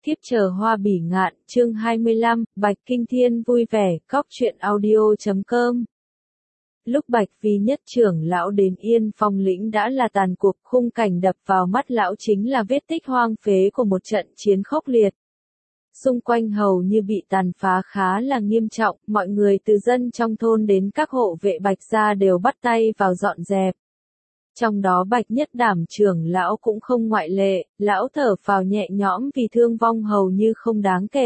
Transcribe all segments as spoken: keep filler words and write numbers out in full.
Thiếp chờ hoa bỉ ngạn, chương hai mươi lăm, Bạch Kinh Thiên vui vẻ, cóc truyện audio chấm com. Lúc Bạch Vi Nhất trưởng lão đến Yên Phong lĩnh đã là tàn cuộc, khung cảnh đập vào mắt lão chính là vết tích hoang phế của một trận chiến khốc liệt. Xung quanh hầu như bị tàn phá khá là nghiêm trọng, mọi người từ dân trong thôn đến các hộ vệ Bạch gia đều bắt tay vào dọn dẹp. Trong đó Bạch Nhất Đảm trưởng lão cũng không ngoại lệ, lão thở phào nhẹ nhõm vì thương vong hầu như không đáng kể.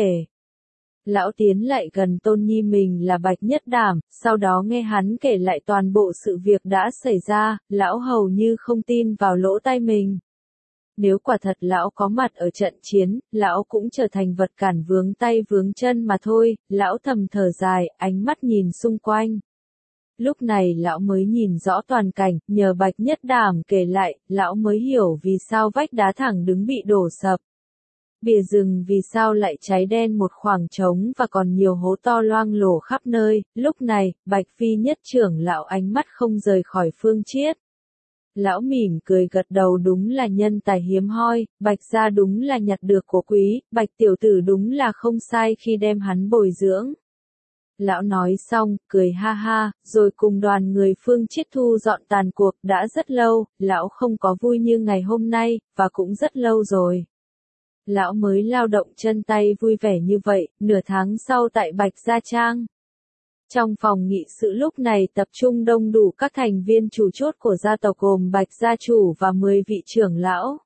Lão tiến lại gần tôn nhi mình là Bạch Nhất Đảm, sau đó nghe hắn kể lại toàn bộ sự việc đã xảy ra, lão hầu như không tin vào lỗ tai mình. Nếu quả thật lão có mặt ở trận chiến, lão cũng trở thành vật cản vướng tay vướng chân mà thôi, lão thầm thở dài, ánh mắt nhìn xung quanh. Lúc này lão mới nhìn rõ toàn cảnh, nhờ Bạch Nhất Đảm kể lại, lão mới hiểu vì sao vách đá thẳng đứng bị đổ sập. Bìa rừng vì sao lại cháy đen một khoảng trống và còn nhiều hố to loang lổ khắp nơi, lúc này, Bạch Phi Nhất trưởng lão ánh mắt không rời khỏi Phương Chiết. Lão mỉm cười gật đầu, đúng là nhân tài hiếm hoi, Bạch gia đúng là nhặt được của quý, Bạch tiểu tử đúng là không sai khi đem hắn bồi dưỡng. Lão nói xong, cười ha ha, rồi cùng đoàn người Phương Chiết thu dọn tàn cuộc. Đã rất lâu, lão không có vui như ngày hôm nay, và cũng rất lâu rồi. Lão mới lao động chân tay vui vẻ như vậy, nửa tháng sau tại Bạch Gia Trang. Trong phòng nghị sự lúc này tập trung đông đủ các thành viên chủ chốt của gia tộc gồm Bạch Gia Chủ và mười vị trưởng lão.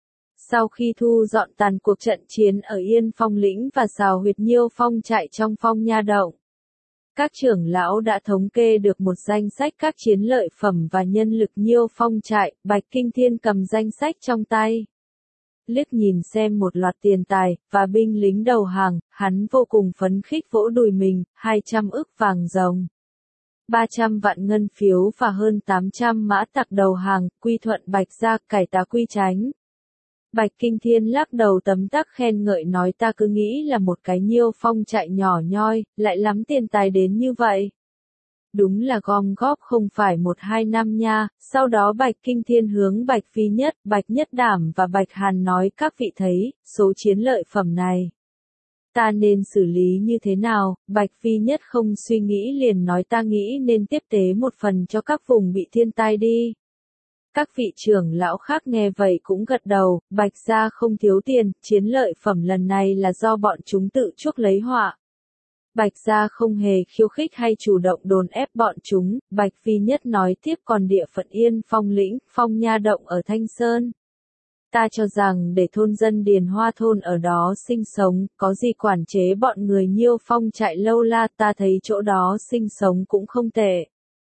Sau khi thu dọn tàn cuộc trận chiến ở Yên Phong lĩnh và Sào Huyệt Nhiêu Phong trại trong Phong Nha Động, các trưởng lão đã thống kê được một danh sách các chiến lợi phẩm và nhân lực Nhiêu Phong trại. Bạch Kinh Thiên cầm danh sách trong tay, liếc nhìn xem một loạt tiền tài và binh lính đầu hàng, hắn vô cùng phấn khích vỗ đùi mình, hai trăm ức vàng ròng, ba trăm vạn ngân phiếu và hơn tám trăm mã tặc đầu hàng, quy thuận Bạch gia, cải tá quy chánh. Bạch Kinh Thiên lắc đầu tấm tắc khen ngợi nói, ta cứ nghĩ là một cái Nhiêu Phong trại nhỏ nhoi, lại lắm tiền tài đến như vậy. Đúng là gom góp không phải một hai năm nha. Sau đó Bạch Kinh Thiên hướng Bạch Phi Nhất, Bạch Nhất Đảm và Bạch Hàn nói, các vị thấy, số chiến lợi phẩm này, ta nên xử lý như thế nào? Bạch Phi Nhất không suy nghĩ liền nói, ta nghĩ nên tiếp tế một phần cho các vùng bị thiên tai đi. Các vị trưởng lão khác nghe vậy cũng gật đầu, Bạch gia không thiếu tiền, chiến lợi phẩm lần này là do bọn chúng tự chuốc lấy họa. Bạch gia không hề khiêu khích hay chủ động đồn ép bọn chúng. Bạch Phi Nhất nói tiếp, còn địa phận Yên Phong lĩnh, Phong Nha Động ở Thanh Sơn, ta cho rằng để thôn dân Điền Hoa thôn ở đó sinh sống, có gì quản chế bọn người Nhiêu Phong trại lâu la, ta thấy chỗ đó sinh sống cũng không tệ.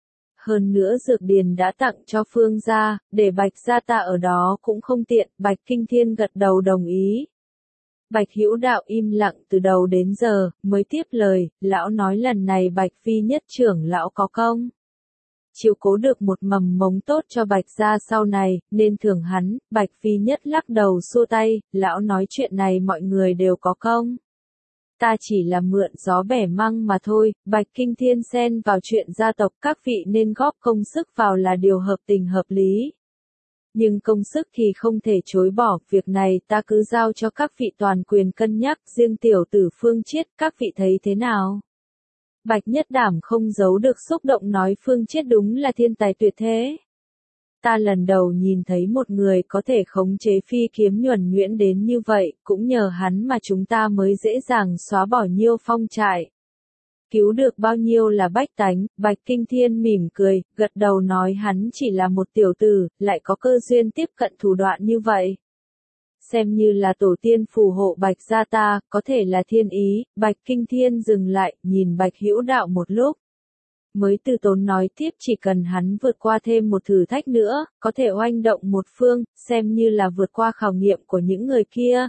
Hơn nữa dược điền đã tặng cho Phương gia, để Bạch gia ta ở đó cũng không tiện. Bạch Kinh Thiên gật đầu đồng ý. Bạch Hữu Đạo im lặng từ đầu đến giờ, mới tiếp lời, lão nói lần này Bạch Phi Nhất trưởng lão có công chiếu cố được một mầm mống tốt cho Bạch gia sau này, nên thưởng hắn. Bạch Phi Nhất lắc đầu xua tay, lão nói chuyện này mọi người đều có công. Ta chỉ là mượn gió bẻ măng mà thôi. Bạch Kinh Thiên xen vào chuyện gia tộc, các vị nên góp công sức vào là điều hợp tình hợp lý. Nhưng công sức thì không thể chối bỏ, việc này ta cứ giao cho các vị toàn quyền cân nhắc, riêng tiểu tử Phương Chiết, các vị thấy thế nào? Bạch Nhất Đảm không giấu được xúc động nói, Phương Chiết đúng là thiên tài tuyệt thế. Ta lần đầu nhìn thấy một người có thể khống chế phi kiếm nhuần nhuyễn đến như vậy, cũng nhờ hắn mà chúng ta mới dễ dàng xóa bỏ Nhiêu Phong trại. Cứu được bao nhiêu là bách tánh. Bạch Kinh Thiên mỉm cười, gật đầu nói, hắn chỉ là một tiểu tử, lại có cơ duyên tiếp cận thủ đoạn như vậy. Xem như là tổ tiên phù hộ Bạch gia ta, có thể là thiên ý. Bạch Kinh Thiên dừng lại, nhìn Bạch Hữu Đạo một lúc, mới từ tốn nói tiếp, chỉ cần hắn vượt qua thêm một thử thách nữa, có thể oanh động một phương, xem như là vượt qua khảo nghiệm của những người kia.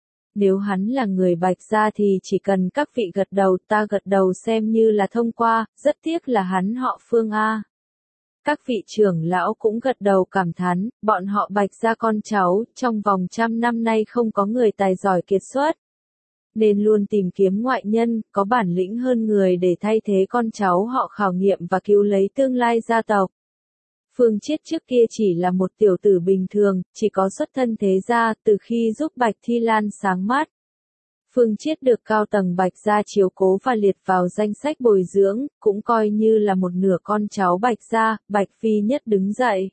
Nếu hắn là người Bạch gia thì chỉ cần các vị gật đầu, ta gật đầu xem như là thông qua, rất tiếc là hắn họ Phương a. Các vị trưởng lão cũng gật đầu cảm thán, bọn họ Bạch gia con cháu, trong vòng trăm năm nay không có người tài giỏi kiệt xuất, nên luôn tìm kiếm ngoại nhân, có bản lĩnh hơn người để thay thế con cháu họ khảo nghiệm và cứu lấy tương lai gia tộc. Phương Chiết trước kia chỉ là một tiểu tử bình thường, chỉ có xuất thân thế gia, từ khi giúp Bạch Thi Lan sáng mắt, Phương Chiết được cao tầng Bạch gia chiếu cố và liệt vào danh sách bồi dưỡng, cũng coi như là một nửa con cháu Bạch gia. Bạch Phi Nhất đứng dậy,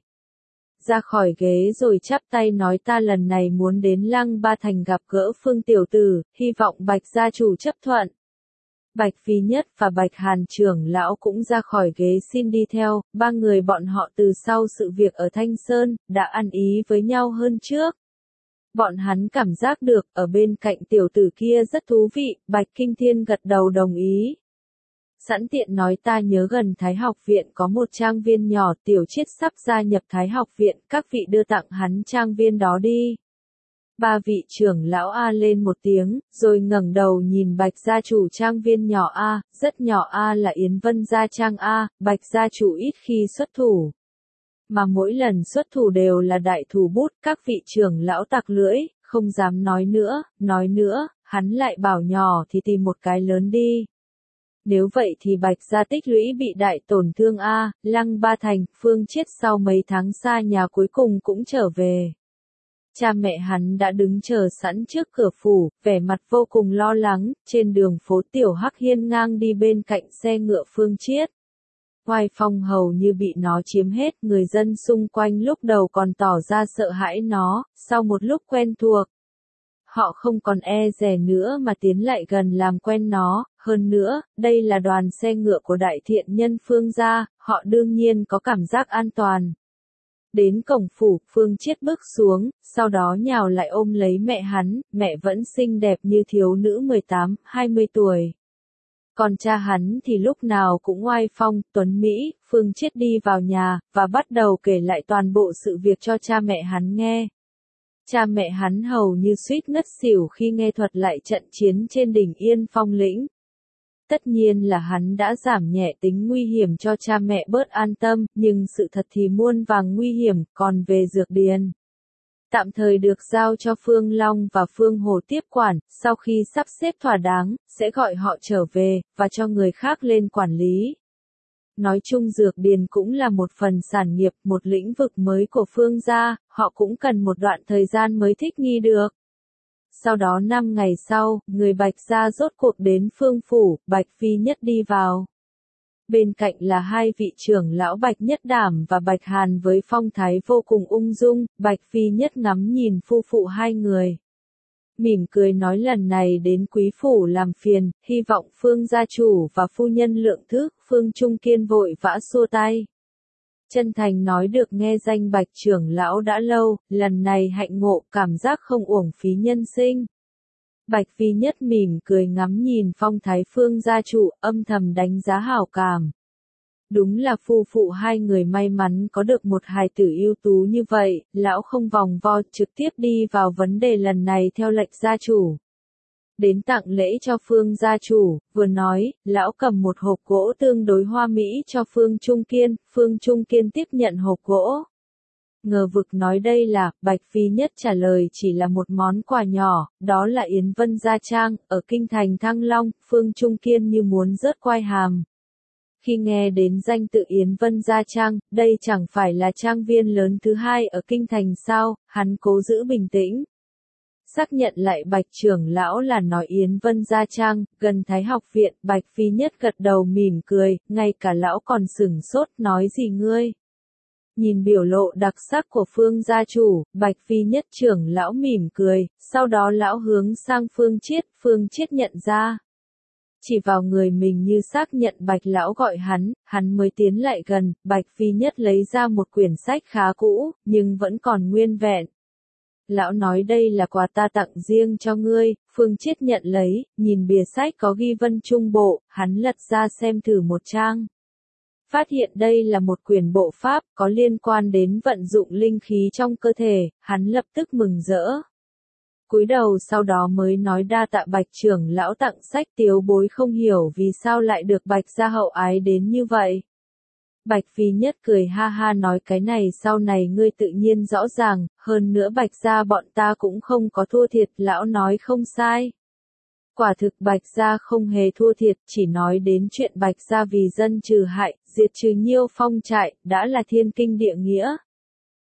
ra khỏi ghế rồi chắp tay nói ta lần này muốn đến Lăng Ba Thành gặp gỡ Phương tiểu tử, hy vọng Bạch gia chủ chấp thuận. Bạch Phi Nhất và Bạch Hàn trưởng lão cũng ra khỏi ghế xin đi theo, ba người bọn họ từ sau sự việc ở Thanh Sơn, đã ăn ý với nhau hơn trước. Bọn hắn cảm giác được, ở bên cạnh tiểu tử kia rất thú vị, Bạch Kinh Thiên gật đầu đồng ý. Sẵn tiện nói ta nhớ gần Thái học viện có một trang viên nhỏ, Tiểu Chiết sắp gia nhập Thái học viện, các vị đưa tặng hắn trang viên đó đi. Ba vị trưởng lão A lên một tiếng, rồi ngẩng đầu nhìn Bạch gia chủ trang viên nhỏ A, rất nhỏ A là Yến Vân gia trang A, Bạch gia chủ ít khi xuất thủ. Mà mỗi lần xuất thủ đều là đại thủ bút, các vị trưởng lão tặc lưỡi, không dám nói nữa, nói nữa, hắn lại bảo nhỏ thì tìm một cái lớn đi. Nếu vậy thì Bạch gia tích lũy bị đại tổn thương A, Lăng Ba Thành, Phương Chiết sau mấy tháng xa nhà cuối cùng cũng trở về. Cha mẹ hắn đã đứng chờ sẵn trước cửa phủ, vẻ mặt vô cùng lo lắng, trên đường phố Tiểu Hắc hiên ngang đi bên cạnh xe ngựa Phương Chiết. Oai phong hầu như bị nó chiếm hết, người dân xung quanh lúc đầu còn tỏ ra sợ hãi nó, sau một lúc quen thuộc. Họ không còn e dè nữa mà tiến lại gần làm quen nó, hơn nữa, đây là đoàn xe ngựa của đại thiện nhân Phương gia, họ đương nhiên có cảm giác an toàn. Đến cổng phủ, Phương Chiết bước xuống, sau đó nhào lại ôm lấy mẹ hắn, mẹ vẫn xinh đẹp như thiếu nữ mười tám, hai mươi tuổi. Còn cha hắn thì lúc nào cũng oai phong, tuấn Mỹ. Phương Chiết đi vào nhà, và bắt đầu kể lại toàn bộ sự việc cho cha mẹ hắn nghe. Cha mẹ hắn hầu như suýt ngất xỉu khi nghe thuật lại trận chiến trên đỉnh Yên Phong lĩnh. Tất nhiên là hắn đã giảm nhẹ tính nguy hiểm cho cha mẹ bớt an tâm, nhưng sự thật thì muôn vàn nguy hiểm, còn về Dược Điền. Tạm thời được giao cho Phương Long và Phương Hồ tiếp quản, sau khi sắp xếp thỏa đáng, sẽ gọi họ trở về, và cho người khác lên quản lý. Nói chung Dược Điền cũng là một phần sản nghiệp, một lĩnh vực mới của Phương gia, họ cũng cần một đoạn thời gian mới thích nghi được. Sau đó năm ngày sau, người Bạch gia rốt cuộc đến Phương phủ, Bạch Phi Nhất đi vào. Bên cạnh là hai vị trưởng lão Bạch Nhất Đảm và Bạch Hàn với phong thái vô cùng ung dung, Bạch Phi Nhất ngắm nhìn phu phụ hai người. Mỉm cười nói lần này đến quý phủ làm phiền, hy vọng Phương gia chủ và phu nhân lượng thức, Phương Trung Kiên vội vã xua tay. Chân thành nói được nghe danh Bạch trưởng lão đã lâu, lần này hạnh ngộ, cảm giác không uổng phí nhân sinh. Bạch Phi Nhất mỉm cười ngắm nhìn phong thái Phương gia chủ, âm thầm đánh giá hảo cảm. Đúng là phu phụ hai người may mắn có được một hài tử ưu tú như vậy, lão không vòng vo trực tiếp đi vào vấn đề lần này theo lệnh gia chủ. Đến tặng lễ cho Phương gia chủ, vừa nói, lão cầm một hộp gỗ tương đối hoa mỹ cho Phương Trung Kiên, Phương Trung Kiên tiếp nhận hộp gỗ. Ngờ vực nói đây là, Bạch Phi Nhất trả lời chỉ là một món quà nhỏ, đó là Yến Vân Gia Trang, ở kinh thành Thăng Long, Phương Trung Kiên như muốn rớt quai hàm. Khi nghe đến danh tự Yến Vân Gia Trang, đây chẳng phải là trang viên lớn thứ hai ở kinh thành sao, hắn cố giữ bình tĩnh. Xác nhận lại Bạch trưởng lão là nói Yến Vân Gia Trang, gần Thái học viện, Bạch Phi Nhất gật đầu mỉm cười, ngay cả lão còn sửng sốt nói gì ngươi. Nhìn biểu lộ đặc sắc của Phương gia chủ, Bạch Phi Nhất trưởng lão mỉm cười, sau đó lão hướng sang Phương Chiết, Phương Chiết nhận ra. Chỉ vào người mình như xác nhận Bạch lão gọi hắn, hắn mới tiến lại gần, Bạch Phi Nhất lấy ra một quyển sách khá cũ, nhưng vẫn còn nguyên vẹn. Lão nói đây là quà ta tặng riêng cho ngươi, Phương Chiết nhận lấy, nhìn bìa sách có ghi Vân Trung Bộ, hắn lật ra xem thử một trang. Phát hiện đây là một quyển bộ pháp, có liên quan đến vận dụng linh khí trong cơ thể, hắn lập tức mừng rỡ. Cúi đầu sau đó mới nói đa tạ Bạch trưởng lão tặng sách, Tiếu bối không hiểu vì sao lại được Bạch gia hậu ái đến như vậy. Bạch Phi Nhất cười ha ha nói cái này sau này ngươi tự nhiên rõ ràng, hơn nữa Bạch gia bọn ta cũng không có thua thiệt, lão nói không sai. Quả thực Bạch gia không hề thua thiệt, chỉ nói đến chuyện Bạch gia vì dân trừ hại, diệt trừ Nhiêu Phong trại, đã là thiên kinh địa nghĩa.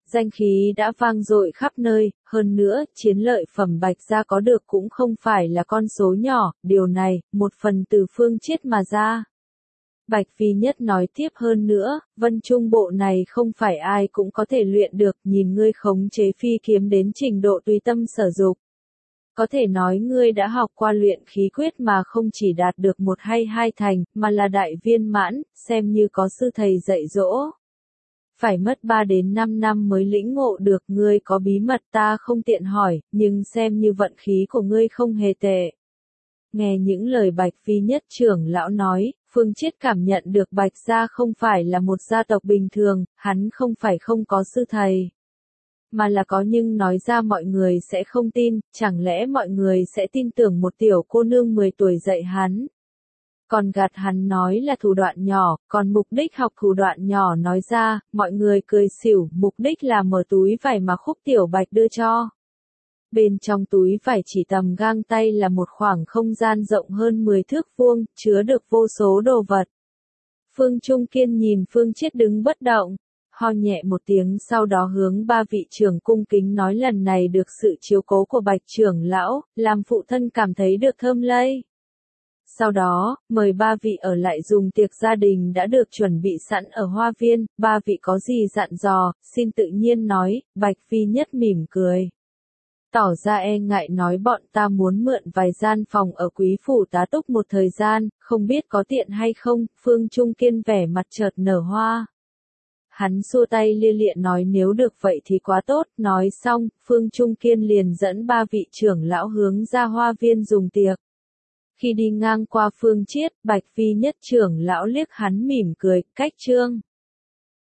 danh khí đã vang dội khắp nơi, hơn nữa, chiến lợi phẩm Bạch gia có được cũng không phải là con số nhỏ, điều này, một phần từ Phương Chiết mà ra. Bạch Vi Nhất nói tiếp hơn nữa, Vân Trung bộ này không phải ai cũng có thể luyện được, nhìn ngươi khống chế phi kiếm đến trình độ tùy tâm sở dục. Có thể nói ngươi đã học qua luyện khí quyết mà không chỉ đạt được một hay hai thành, mà là đại viên mãn, xem như có sư thầy dạy dỗ. Phải mất ba đến năm năm mới lĩnh ngộ được, ngươi có bí mật ta không tiện hỏi, nhưng xem như vận khí của ngươi không hề tệ. Nghe những lời Bạch Vi Nhất trưởng lão nói, Phương Chiết cảm nhận được Bạch gia không phải là một gia tộc bình thường, hắn không phải không có sư thầy. Mà là có nhưng nói ra mọi người sẽ không tin, chẳng lẽ mọi người sẽ tin tưởng một tiểu cô nương mười tuổi dạy hắn. Còn gạt hắn nói là thủ đoạn nhỏ, còn mục đích học thủ đoạn nhỏ nói ra, mọi người cười xỉu, mục đích là mở túi vải mà Khúc Tiểu Bạch đưa cho. Bên trong túi vải chỉ tầm gang tay là một khoảng không gian rộng hơn mười thước vuông, chứa được vô số đồ vật. Phương Trung Kiên nhìn Phương Chiết đứng bất động, ho nhẹ một tiếng sau đó hướng ba vị trưởng cung kính nói lần này được sự chiếu cố của Bạch trưởng lão, làm phụ thân cảm thấy được thơm lây. Sau đó, mời ba vị ở lại dùng tiệc gia đình đã được chuẩn bị sẵn ở hoa viên, ba vị có gì dặn dò, xin tự nhiên nói, Bạch Vi Nhất mỉm cười. Tỏ ra e ngại nói bọn ta muốn mượn vài gian phòng ở quý phủ tá túc một thời gian, không biết có tiện hay không, Phương Trung Kiên vẻ mặt chợt nở hoa. Hắn xua tay lia lịa nói nếu được vậy thì quá tốt, nói xong, Phương Trung Kiên liền dẫn ba vị trưởng lão hướng ra hoa viên dùng tiệc. Khi đi ngang qua Phương Chiết, Bạch Vi Nhất trưởng lão liếc hắn mỉm cười, cách trương.